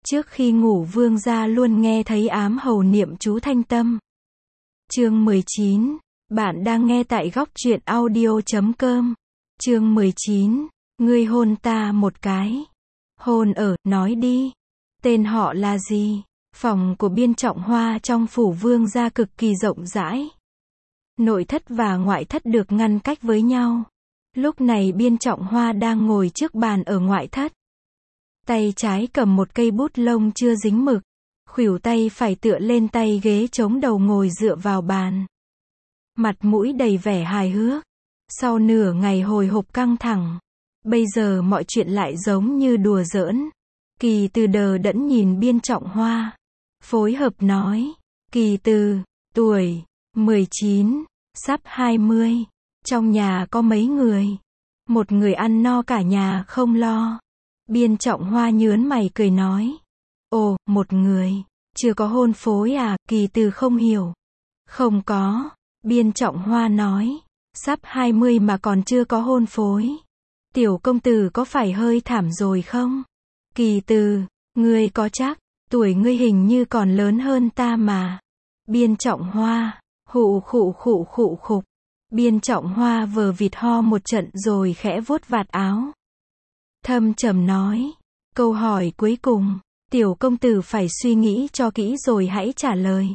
Trước khi ngủ vương gia luôn nghe thấy ám hầu niệm chú thanh tâm. Chương 19. Bạn đang nghe tại góc truyện audio.com. Chương 19. Ngươi hôn ta một cái. Hôn ở, nói đi. Tên họ là gì? Phòng của Biên Trọng Hoa trong phủ vương gia cực kỳ rộng rãi. Nội thất và ngoại thất được ngăn cách với nhau. Lúc này Biên Trọng Hoa đang ngồi trước bàn ở ngoại thất. Tay trái cầm một cây bút lông chưa dính mực. Khuỷu tay phải tựa lên tay ghế chống đầu ngồi dựa vào bàn. Mặt mũi đầy vẻ hài hước. Sau nửa ngày hồi hộp căng thẳng, bây giờ mọi chuyện lại giống như đùa giỡn. Kỳ Từ đờ đẫn nhìn Biên Trọng Hoa. Phối hợp nói. Kỳ Từ, tuổi 19, sắp 20. Trong nhà có mấy người? Một người ăn no cả nhà không lo. Biên Trọng Hoa nhớn mày cười nói. Ồ, một người. Chưa có hôn phối à? Kỳ Từ không hiểu. Không có. Biên Trọng Hoa nói. Sắp 20 mà còn chưa có hôn phối. Tiểu công tử có phải hơi thảm rồi không? Kỳ Từ, ngươi có chắc? Tuổi ngươi hình như còn lớn hơn ta mà. Biên Trọng Hoa, khụ khục. Biên Trọng Hoa vờ vịt ho một trận rồi khẽ vuốt vạt áo. Thâm trầm nói. Câu hỏi cuối cùng, tiểu công tử phải suy nghĩ cho kỹ rồi hãy trả lời.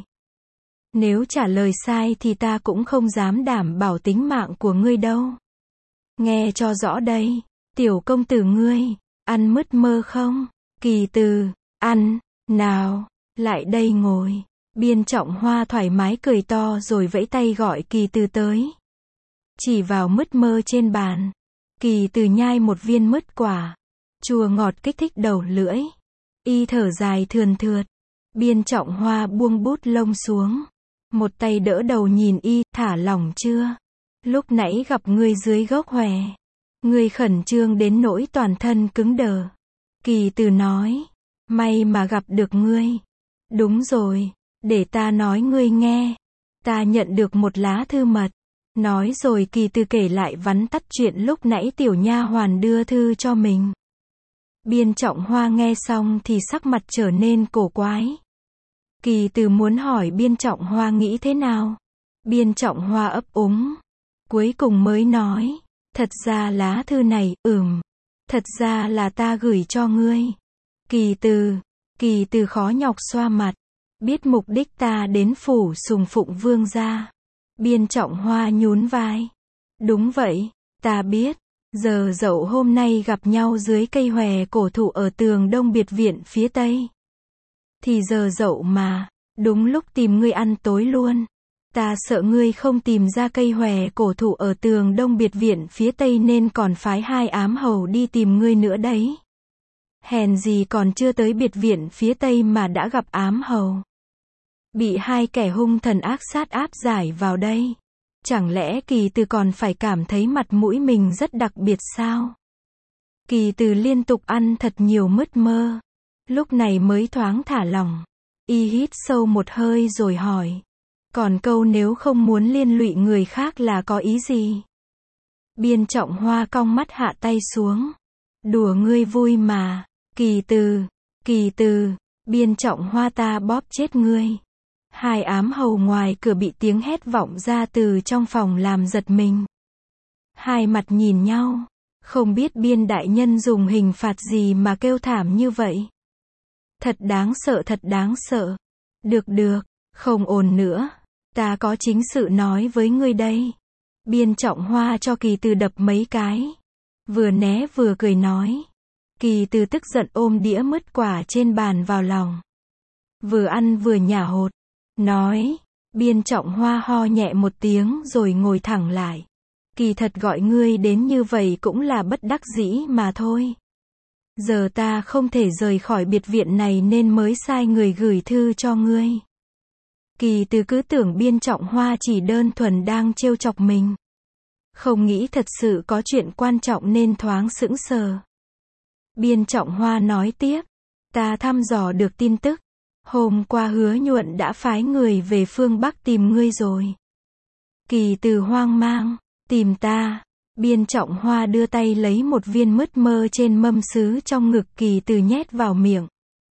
Nếu trả lời sai thì ta cũng không dám đảm bảo tính mạng của ngươi đâu. Nghe cho rõ đây, tiểu công tử ngươi, ăn mứt mơ không? Kỳ Từ, ăn, nào, lại đây ngồi. Biên Trọng Hoa thoải mái cười to rồi vẫy tay gọi Kỳ Từ tới. Chỉ vào mứt mơ trên bàn. Kỳ Từ nhai một viên mứt quả. Chua ngọt kích thích đầu lưỡi. Y thở dài thườn thượt. Biên Trọng Hoa buông bút lông xuống. Một tay đỡ đầu nhìn y, thả lỏng chưa? Lúc nãy gặp ngươi dưới gốc hòe. Ngươi khẩn trương đến nỗi toàn thân cứng đờ. Kỳ Từ nói. May mà gặp được ngươi. Đúng rồi, để ta nói ngươi nghe. Ta nhận được một lá thư mật. Nói rồi Kỳ Từ kể lại vắn tắt chuyện lúc nãy tiểu nha hoàn đưa thư cho mình. Biên Trọng Hoa nghe xong thì sắc mặt trở nên cổ quái. Kỳ Từ muốn hỏi Biên Trọng Hoa nghĩ thế nào. Biên Trọng Hoa ấp úng. Cuối cùng mới nói. Thật ra lá thư này, thật ra là ta gửi cho ngươi. Kỳ Từ khó nhọc xoa mặt. Biết mục đích ta đến phủ sùng phụng vương gia. Biên Trọng Hoa nhún vai. Đúng vậy, ta biết. Giờ dậu hôm nay gặp nhau dưới cây hòe cổ thụ ở tường đông biệt viện phía tây. Thì giờ dậu mà, đúng lúc tìm ngươi ăn tối luôn. Ta sợ ngươi không tìm ra cây hòe cổ thụ ở tường đông biệt viện phía tây nên còn phái 2 ám hầu đi tìm ngươi nữa đấy. Hèn gì còn chưa tới biệt viện phía tây mà đã gặp ám hầu. Bị 2 kẻ hung thần ác sát áp giải vào đây. Chẳng lẽ Kỳ Từ còn phải cảm thấy mặt mũi mình rất đặc biệt sao? Kỳ Từ liên tục ăn thật nhiều mứt mơ. Lúc này mới thoáng thả lỏng. Y hít sâu một hơi rồi hỏi. Còn câu nếu không muốn liên lụy người khác là có ý gì? Biên Trọng Hoa cong mắt hạ tay xuống. Đùa ngươi vui mà. Kỳ Từ, Biên Trọng Hoa ta bóp chết ngươi. 2 ám hầu ngoài cửa bị tiếng hét vọng ra từ trong phòng làm giật mình. 2 mặt nhìn nhau. Không biết Biên đại nhân dùng hình phạt gì mà kêu thảm như vậy. Thật đáng sợ. Được, không ồn nữa. Ta có chính sự nói với ngươi đây. Biên Trọng Hoa cho Kỳ Từ đập mấy cái. Vừa né vừa cười nói. Kỳ Từ tức giận ôm đĩa mứt quả trên bàn vào lòng. Vừa ăn vừa nhả hột. Nói. Biên Trọng Hoa ho nhẹ một tiếng rồi ngồi thẳng lại. Kỳ thật gọi ngươi đến như vậy cũng là bất đắc dĩ mà thôi. Giờ ta không thể rời khỏi biệt viện này nên mới sai người gửi thư cho ngươi. Kỳ Từ cứ tưởng Biên Trọng Hoa chỉ đơn thuần đang trêu chọc mình. Không nghĩ thật sự có chuyện quan trọng nên thoáng sững sờ. Biên Trọng Hoa nói tiếp. Ta thăm dò được tin tức. Hôm qua Hứa Nhuận đã phái người về phương Bắc tìm ngươi rồi. Kỳ Từ hoang mang. Tìm ta. Biên Trọng Hoa đưa tay lấy một viên mứt mơ trên mâm sứ trong ngực Kỳ Từ nhét vào miệng.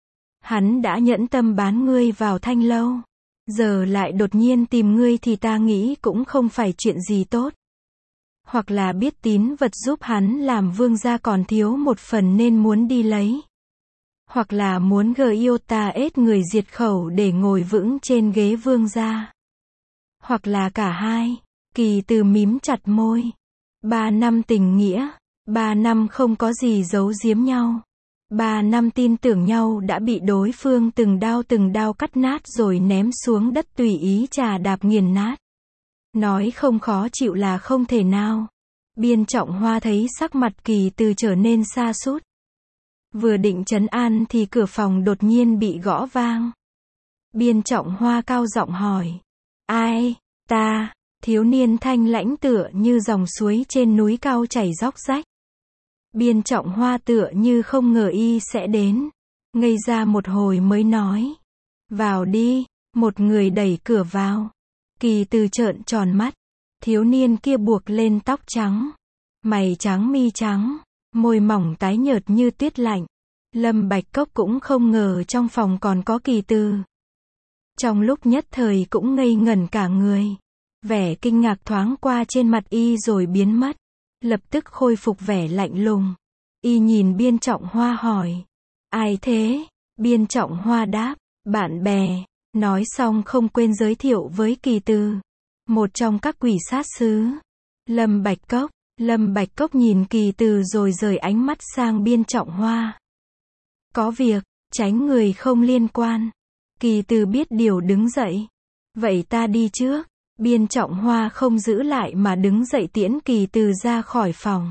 Hắn đã nhẫn tâm bán ngươi vào Thanh Lâu. Giờ lại đột nhiên tìm ngươi thì ta nghĩ cũng không phải chuyện gì tốt. Hoặc là biết tín vật giúp hắn làm vương gia còn thiếu một phần nên muốn đi lấy. Hoặc là muốn Giota ết người diệt khẩu để ngồi vững trên ghế vương gia. Hoặc là cả hai. Kỳ Từ mím chặt môi. 3 năm tình nghĩa. 3 năm không có gì giấu giếm nhau. 3 năm tin tưởng nhau đã bị đối phương từng đao cắt nát rồi ném xuống đất tùy ý chà đạp nghiền nát. Nói không khó chịu là không thể nào. Biên Trọng Hoa thấy sắc mặt Kỳ Từ trở nên sa sút. Vừa định trấn an thì cửa phòng đột nhiên bị gõ vang. Biên Trọng Hoa cao giọng hỏi. Ai? Ta. Thiếu niên thanh lãnh tựa như dòng suối trên núi cao chảy róc rách. Biên Trọng Hoa tựa như không ngờ y sẽ đến. Ngây ra một hồi mới nói. Vào đi. Một người đẩy cửa vào. Kỳ Từ trợn tròn mắt. Thiếu niên kia buộc lên tóc trắng. Mày trắng mi trắng. Môi mỏng tái nhợt như tuyết lạnh. Lâm Bạch Cốc cũng không ngờ trong phòng còn có Kỳ Từ. Trong lúc nhất thời cũng ngây ngẩn cả người. Vẻ kinh ngạc thoáng qua trên mặt y rồi biến mất. Lập tức khôi phục vẻ lạnh lùng. Y nhìn Biên Trọng Hoa hỏi. Ai thế? Biên Trọng Hoa đáp. Bạn bè. Nói xong không quên giới thiệu với Kỳ Từ. Một trong các quỷ sát sứ. Lâm Bạch Cốc. Lâm Bạch Cốc nhìn Kỳ Từ rồi rời ánh mắt sang Biên Trọng Hoa. Có việc, tránh người không liên quan. Kỳ Từ biết điều đứng dậy. Vậy ta đi trước. Biên Trọng Hoa không giữ lại mà đứng dậy tiễn Kỳ Từ ra khỏi phòng.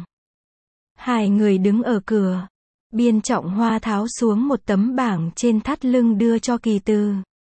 Hai người đứng ở cửa. Biên Trọng Hoa tháo xuống một tấm bảng trên thắt lưng đưa cho Kỳ Từ.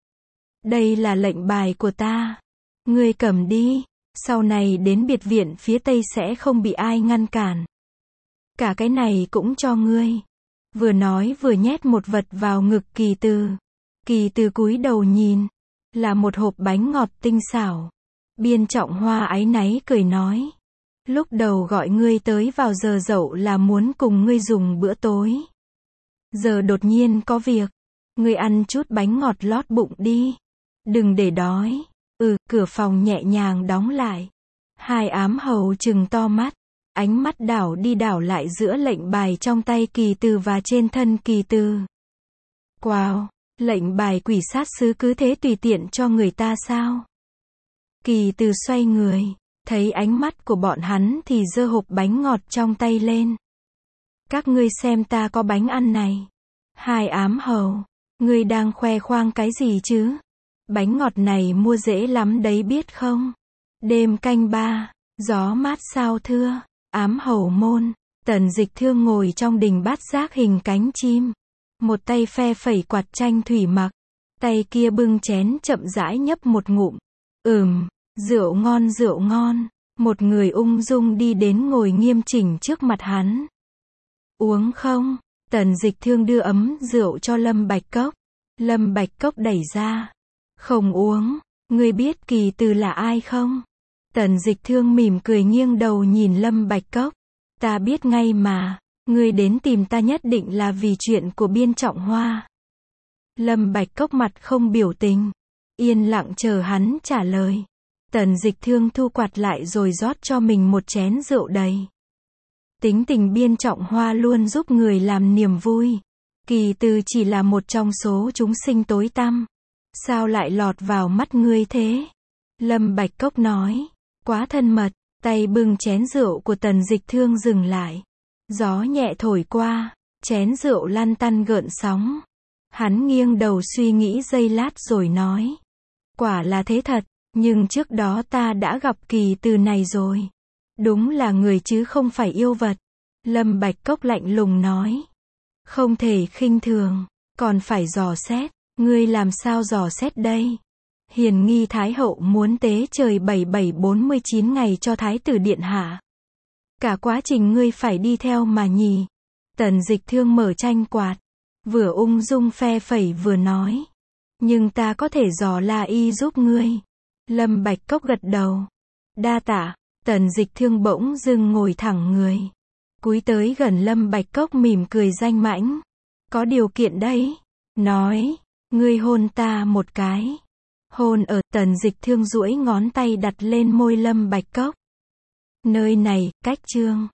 Đây là lệnh bài của ta. Ngươi cầm đi. Sau này đến biệt viện phía Tây sẽ không bị ai ngăn cản. Cả cái này cũng cho ngươi. Vừa nói vừa nhét một vật vào ngực Kỳ Từ. Kỳ Từ cúi đầu nhìn. Là một hộp bánh ngọt tinh xảo. Biên Trọng Hoa áy náy cười nói. Lúc đầu gọi ngươi tới vào giờ dậu là muốn cùng ngươi dùng bữa tối. Giờ đột nhiên có việc. Ngươi ăn chút bánh ngọt lót bụng đi. Đừng để đói. Cửa phòng nhẹ nhàng đóng lại. Hai ám hầu trừng to mắt. Ánh mắt đảo đi đảo lại giữa lệnh bài trong tay Kỳ Từ và trên thân Kỳ Từ. Wow, lệnh bài quỷ sát sứ cứ thế tùy tiện cho người ta sao? Kỳ Từ xoay người, thấy ánh mắt của bọn hắn thì giơ hộp bánh ngọt trong tay lên. Các ngươi xem ta có bánh ăn này. Hai ám hầu, ngươi đang khoe khoang cái gì chứ? Bánh ngọt này mua dễ lắm đấy biết không? Đêm canh 3, gió mát sao thưa. Ám hầu môn, Tần Dịch Thương ngồi trong đình bát giác hình cánh chim. Một tay phe phẩy quạt tranh thủy mặc. Tay kia bưng chén chậm rãi nhấp một ngụm. Rượu ngon rượu ngon. Một người ung dung đi đến ngồi nghiêm chỉnh trước mặt hắn. Uống không? Tần Dịch Thương đưa ấm rượu cho Lâm Bạch Cốc. Lâm Bạch Cốc đẩy ra. Không uống. Ngươi biết Kỳ Từ là ai không? Tần Dịch Thương mỉm cười nghiêng đầu nhìn Lâm Bạch Cốc. Ta biết ngay mà. Ngươi đến tìm ta nhất định là vì chuyện của Biên Trọng Hoa. Lâm Bạch Cốc mặt không biểu tình. Yên lặng chờ hắn trả lời. Tần Dịch Thương thu quạt lại rồi rót cho mình một chén rượu đầy. Tính tình Biên Trọng Hoa luôn giúp người làm niềm vui. Kỳ Từ chỉ là một trong số chúng sinh tối tăm. Sao lại lọt vào mắt ngươi thế? Lâm Bạch Cốc nói. Quá thân mật. Tay bưng chén rượu của Tần Dịch Thương dừng lại. Gió nhẹ thổi qua. Chén rượu lăn tăn gợn sóng. Hắn nghiêng đầu suy nghĩ giây lát rồi nói. Quả là thế thật. Nhưng trước đó ta đã gặp Kỳ Từ này rồi. Đúng là người chứ không phải yêu vật. Lâm Bạch Cốc lạnh lùng nói. Không thể khinh thường. Còn phải dò xét. Ngươi làm sao dò xét đây? Hiền nghi Thái hậu muốn tế trời 7749 ngày cho Thái tử điện hạ. Cả quá trình ngươi phải đi theo mà nhỉ? Tần Dịch Thương mở tranh quạt. Vừa ung dung phe phẩy vừa nói. Nhưng ta có thể dò la y giúp ngươi. Lâm Bạch Cốc gật đầu. Đa tạ. Tần Dịch Thương bỗng dưng ngồi thẳng người. Cúi tới gần Lâm Bạch Cốc mỉm cười danh mãnh. Có điều kiện đấy. nói, ngươi hôn ta một cái. Hôn ở, Tần Dịch Thương duỗi ngón tay đặt lên môi Lâm Bạch Cốc. Nơi này, cách Trương